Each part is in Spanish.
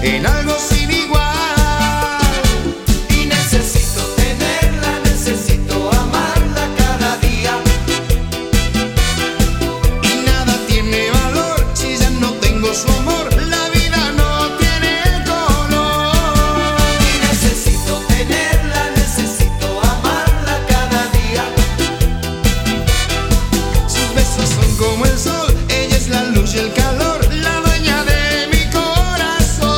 en algo sin igual. Y necesito tenerla, necesito amarla cada día. Y nada tiene valor si ya no tengo su amor. La vida no tiene color. Y necesito tenerla, necesito amarla cada día. Sus besos son como el sol, ella es la luz y el calor, la dueña de mi corazón.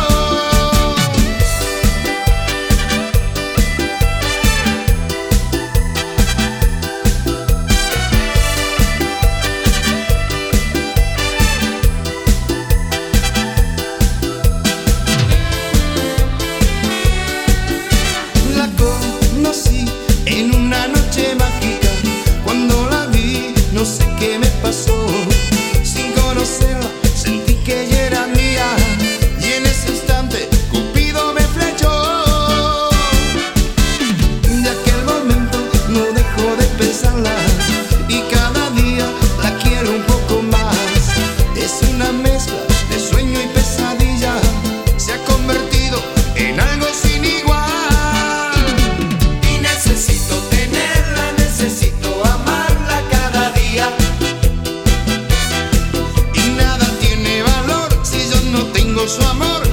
La conocí en una noche mágica. Cuando la vi, no sé qué me pasó. Sin conocerla, sentí que ella era mía. Y en ese instante, Cupido me flechó. De aquel momento no dejo de pensarla. Y cada día la quiero un poco más. Es una mezcla de sueño y pesadilla. Se ha convertido en algo sin igual. Y necesito tenerla, necesito amarla cada día. Y nada tiene valor si yo no tengo su amor.